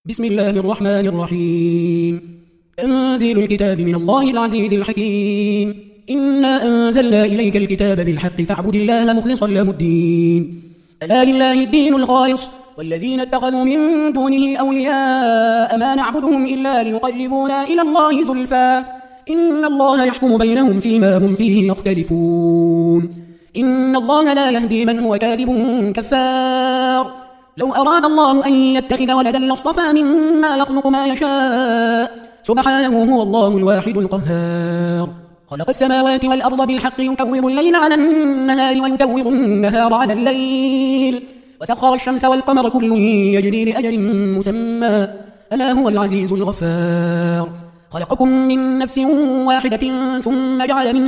بسم الله الرحمن الرحيم. تنزيل الكتاب من الله العزيز الحكيم. إنا أنزلنا إليك الكتاب بالحق فاعبد الله مخلصا له الدين. ألا لله الدين الخالص والذين اتخذوا من دونه أولياء ما نعبدهم إلا ليقربونا إلى الله زلفى إن الله يحكم بينهم فيما هم فيه يختلفون. إن الله لا يهدي من هو كاذب كفار. لو أراد الله أن يتخذ ولدا لاصطفى مما يخلق ما يشاء سبحانه هو الله الواحد القهار. خلق السماوات والأرض بالحق يكور الليل على النهار ويكور النهار على الليل وسخر الشمس والقمر كل يجري لأجل مسمى ألا هو العزيز الغفار. خلقكم من نفس واحدة ثم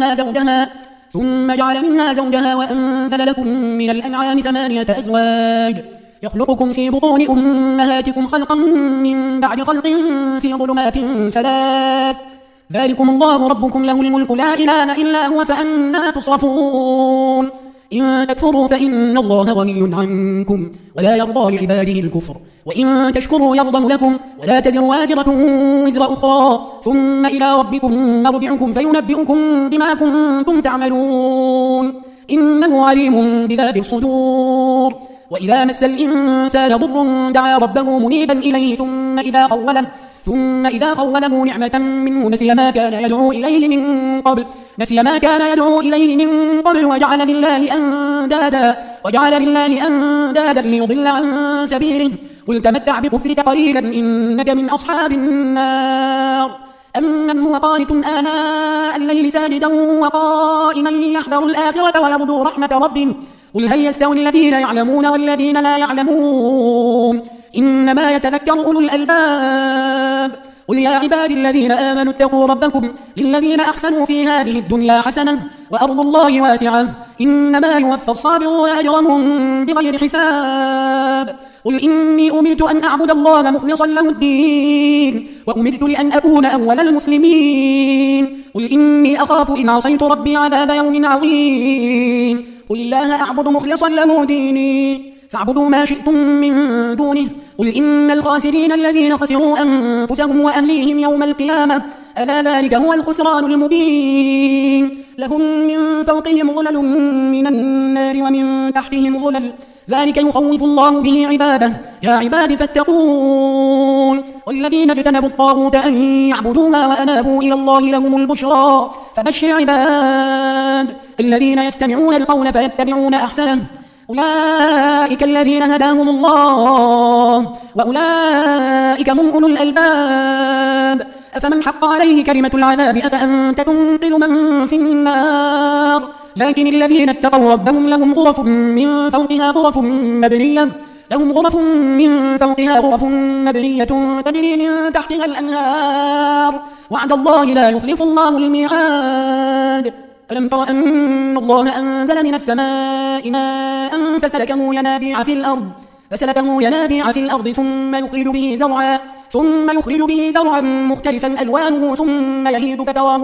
جعل منها زوجها وأنزل لكم من الأنعام 8 أزواج يخلقكم في بطون أمهاتكم خلقا من بعد خلق في ظلمات 3 ذلكم الله ربكم له الملك لا إله إلا هو فأنا تصرفون. إن تكفروا فإن الله غني عنكم ولا يرضى لعباده الكفر وإن تشكروا يرضه لكم ولا تزر وازرة وزر أخرى ثم إلى ربكم مرجعكم فينبئكم بما كنتم تعملون إنه عليم بذات الصدور. وإذا مس الإنسان ضر دعا ربه منيبا إليه ثم إذا خوله نعمة منه نسي ما كان يدعو إليه من قبل وجعل لله أندادا ليضل عن سبيله قل تمتع بكفرك قليلا إنك من أصحاب النار. أمن هو قانت آناء الليل ساجدا وقائما يحذر الآخرة ويرجو رحمة ربه قل هل يستوي الذين يعلمون والذين لا يعلمون إنما يتذكر أولو الألباب. قل يا عبادي الذين آمنوا اتقوا ربكم للذين أحسنوا في هذه الدنيا حسنة وأرض الله واسعة إنما يوفى الصابرون أجرهم بغير حساب. قل إني أمرت أن أعبد الله مخلصا له الدين وأمرت لأن أكون أول المسلمين. قل إني أخاف إن عصيت ربي عذاب يوم عظيم. قل الله أعبد مخلصا له ديني فاعبدوا ما شئتم من دونه. قل إن الخاسرين الذين خسروا أنفسهم وأهليهم يوم القيامة ألا ذلك هو الخسران المبين. لهم من فوقهم ظلل من النار ومن تحتهم ظلل ذلك يخوف الله به عباده يا عباد فاتقون. والذين اجتنبوا الطاغوت أن يعبدوها وأنابوا إلى الله لهم البشرى فبشر عباد الذين يستمعون القول فيتبعون أحسنه أولئك الذين هداهم الله وأولئك هم أولو الألباب. أفمن حق عليه كلمة العذاب أفأنت تنقذ من في النار. لكن الذين اتقوا ربهم لهم غرف من فوقها غرف مبنية تجري من تحتها الأنهار وعد الله لا يخلف الله الميعاد. ألم تر أن الله أنزل من السماء ماء فسلكه ينابيع في الأرض ثم يخرج به زرعا مختلفا ألوانه ثم يهيج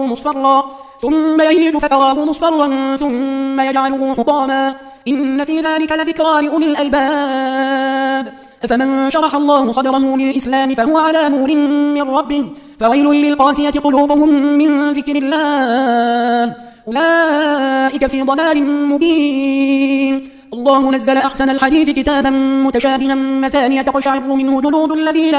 فتراه مصفرا ثم يجعله حطاما إن في ذلك لذكرى لأولي الألباب. أفمن شرح الله صدره للإسلام فهو على نور من ربه فويل للقاسية قلوبهم من ذكر الله أولئك في ضلال مبين. الله نزل أحسن الحديث كتابا متشابها مثانية تقشعر منه جلود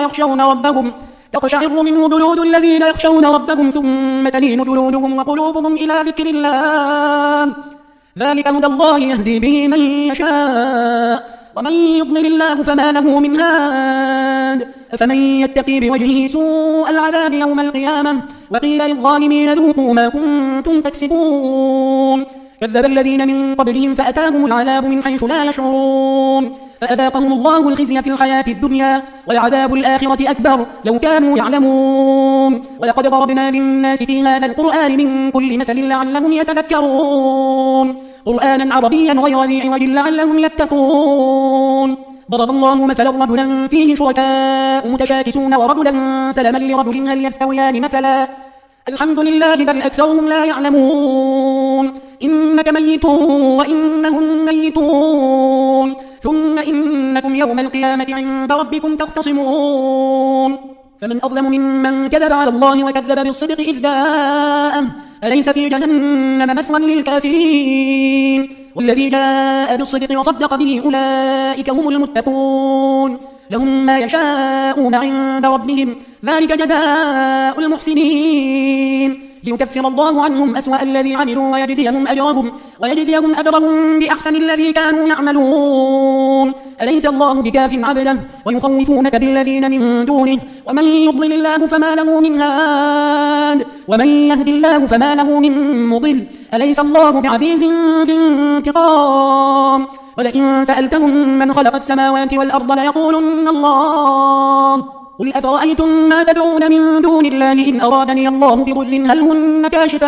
الذين يخشون ربهم ثم تلين جلودهم وقلوبهم إلى ذكر الله ذلك هدى الله يهدي به من يشاء ومن يضلل الله فما له من هاد. أفمن يتقي بوجهه سوء العذاب يوم القيامة وقيل للظالمين ذوقوا ما كنتم تكسبون. كذب الذين من قبلهم فأتاهم العذاب من حيث لا يشعرون فأذاقهم الله الخزي في الحياة الدنيا والعذاب الآخرة أكبر لو كانوا يعلمون. ولقد ضربنا للناس في هذا القرآن من كل مثل لعلهم يتذكرون قرآنا عربيا غير ذي عوج لعلهم يتقون. ضرب الله مثلا رجلا فيه شركاء متشاكسون ورجلا سلما لرجل هل يستويان مثلا الحمد لله بل أكثرهم لا يعلمون. إنك ميت وإنهم ميتون ثم إنكم يوم القيامة عند ربكم تختصمون فمن أظلم ممن كذب على الله وكذب بالصدق إذ جاءه أليس في جهنم مثوى للكافرين والذي جاء بالصدق وصدق به أولئك هم المتقون لهم ما يشاءون عند ربهم ذلك جزاء المحسنين ليكفر الله عنهم أسوأ الذي عملوا ويجزيهم أجرهم بأحسن الذي كانوا يعملون أليس الله بكاف عبده ويخوفونك بالذين من دونه ومن يضلل الله فما له من هاد ومن يهد الله فما له من مضل أليس الله بعزيز ذي انتقام ولئن سألتهم من خلق السماوات والأرض ليقولن الله قل أفرأيتم ما تدعون من دون الله إن أرادني الله بضر هل هن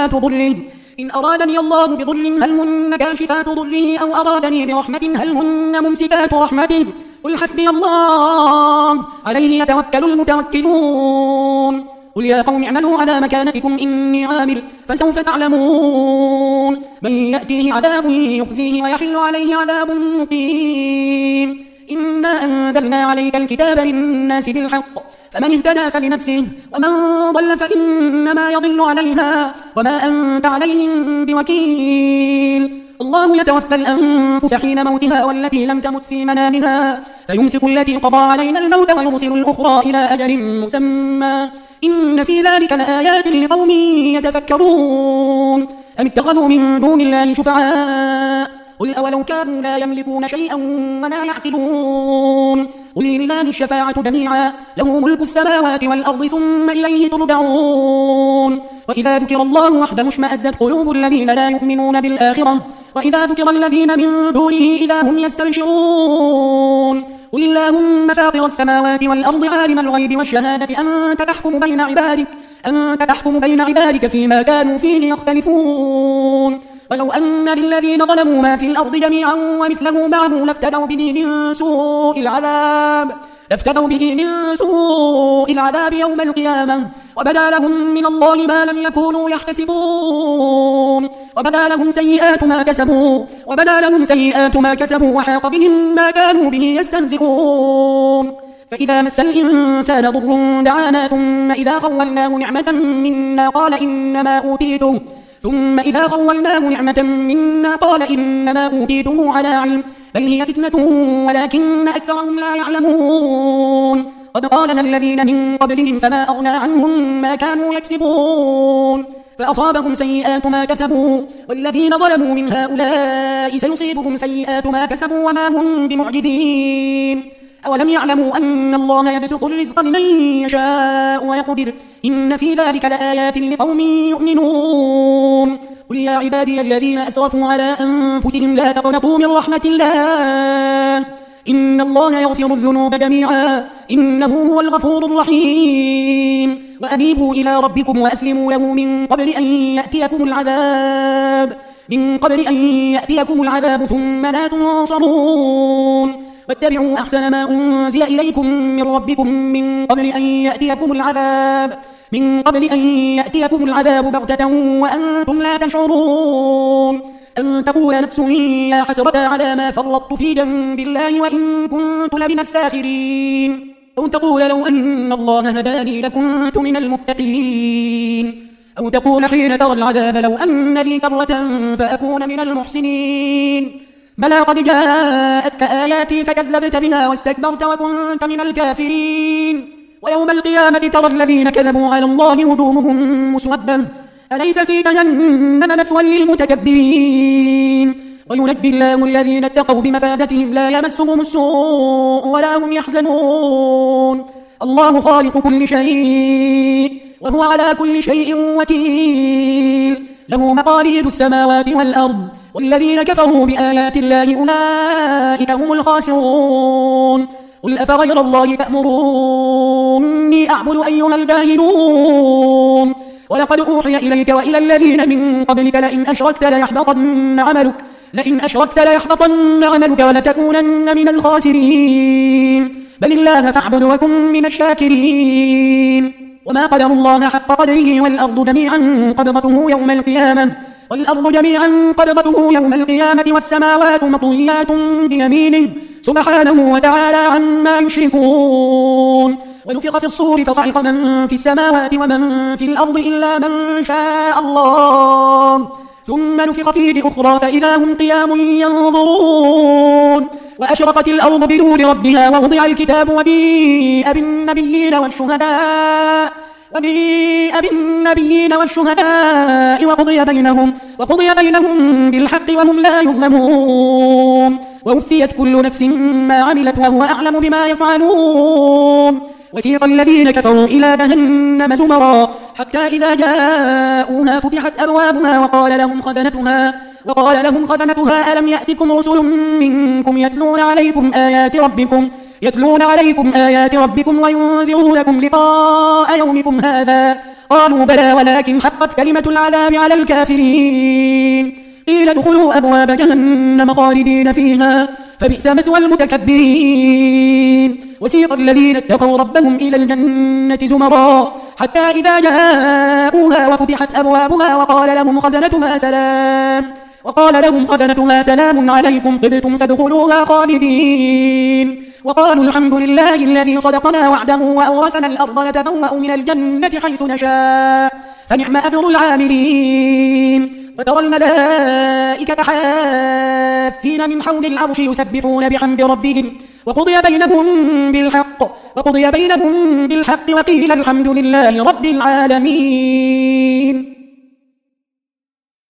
كاشفات ضره أو أرادني برحمة هل هن ممسكات رحمته قل حسبي الله عليه يتوكل المتوكلون قل يا قوم اعملوا على مكانتكم إني عامل فسوف تعلمون من يأتيه عذاب يخزيه ويحل عليه عذاب مقيم إنا أنزلنا عليك الكتاب للناس بالحق فمن اهتدى فلنفسه ومن ضل فإنما يضل عليها وما أنت عليهم بوكيل الله يتوفى الأنفس حين موتها والتي لم تمت في منامها فيمسك التي قضى عليها الموت ويرسل الأخرى إلى أجل مسمى إن في ذلك لآيات لقوم يتفكرون أم اتخذوا من دون الله شفعاء قل أولو كانوا لا يملكون شيئا ولا يعقلون قل لله الشفاعة جميعا له ملك السماوات والأرض ثم إليه ترجعون وإذا ذكر الله وحده اشمأزت قلوب الذين لا يؤمنون بالآخرة وإذا ذكر الذين من دونه إذا هم يستبشرون قل اللهم فاطر السماوات والأرض عالم الغيب والشهادة أنت تحكم بين عبادك فيما كانوا فيه يختلفون ولو أن للذين ظلموا ما في الأرض جميعا ومثله معه لافتدوا به من سوء العذاب يوم القيامة وبدا لهم من الله ما لم يكونوا يحتسبون وبدا لهم سيئات ما كسبوا وحاق بهم ما كانوا به يستهزئون فإذا مس الإنسان ضر دعانا ثم إذا خولناه نعمة منا قال إنما أوتيته على علم بل هي فتنة ولكن أكثرهم لا يعلمون قد قالنا الذين من قبلهم فما أغنى عنهم ما كانوا يكسبون فأصابهم سيئات ما كسبوا والذين ظلموا من هؤلاء سيصيبهم سيئات ما كسبوا وما هم بمعجزين أولم يعلموا أن الله يبسط الرزق لمن يشاء ويقدر إن في ذلك لآيات لقوم يؤمنون قل يا عبادي الذين أسرفوا على أنفسهم لا تقنطوا من رحمة الله إن الله يغفر الذنوب جميعا إنه هو الغفور الرحيم وأنيبوا إلى ربكم وأسلموا له من قبل أن يأتيكم العذاب ثم لا تنصرون واتبعوا أحسن ما أنزل إليكم من ربكم من قبل أن يأتيكم العذاب بغتة وأنتم لا تشعرون أن تقول نفس يا حسرة على ما فرطت في جنب الله وإن كنت لمن الساخرين أو تقول لو أن الله هداني لكنت من المتقين أو تقول حين ترى العذاب لو أن لي كرة فأكون من المحسنين بلى قد جاءتك آياتي فكذبت بها واستكبرت وكنت من الكافرين ويوم القيامة ترى الذين كذبوا على الله وجوههم مسودة أليس في جهنم مثوى للمتكبرين وينجي الله الذين اتقوا بمفازتهم لا يمسهم السوء ولا هم يحزنون الله خالق كل شيء وهو على كل شيء وكيل له مقاليد السماوات والأرض والذين كفروا بآيات الله أولئك هم الخاسرون قل أفغير الله تأمروني أعبد أيها الجاهلون ولقد أوحي إليك وإلى الذين من قبلك لئن أشركت ليحبطن عملك ولتكونن من الخاسرين بل الله فاعبد وكن من الشاكرين وما قدر الله حق قدره والأرض جميعا قبضته يوم القيامة والأرض جميعا قبضته يوم القيامة والسماوات مطويات بيمينه سبحانه وتعالى عما يشركون. ونفخ في الصور فصعق من في السماوات ومن في الأرض إلا من شاء الله ثم نفخ فيه أخرى فإذا هم قيام ينظرون. وأشرقت الأرض بنور ربها ووضع الكتاب وجيء بالنبيين والشهداء وقضي بينهم بالحق وهم لا يظلمون. ووفيت كل نفس ما عملت وهو أعلم بما يفعلون. وسيق الذين كفروا إلى جهنم زمرا حتى إذا جاءوها فتحت أبوابها وقال لهم خزنتها ألم يأتكم رسل منكم يتلون عليكم آيات ربكم وينذرونكم لقاء يومكم هذا قالوا بلى ولكن حقت كلمة العذاب على الكافرين. قيل ادخلوا أبواب جهنم خالدين فيها فبئس مثوى المتكبرين. وسيق الذين اتقوا ربهم إلى الجنة زمرا حتى إذا جاءوها وفتحت أبوابها وقال لهم خزنتها سلام عليكم طبتم فادخلوها خالدين. وقالوا الحمد لله الذي صدقنا وعده وأورثنا الأرض نتبوأ من الجنة حيث نشاء فنعم أجر العاملين. وترى الملائكة حافين من حول العرش يسبحون بحمد ربهم وقضي بينهم بالحق وقيل الحمد لله رب العالمين.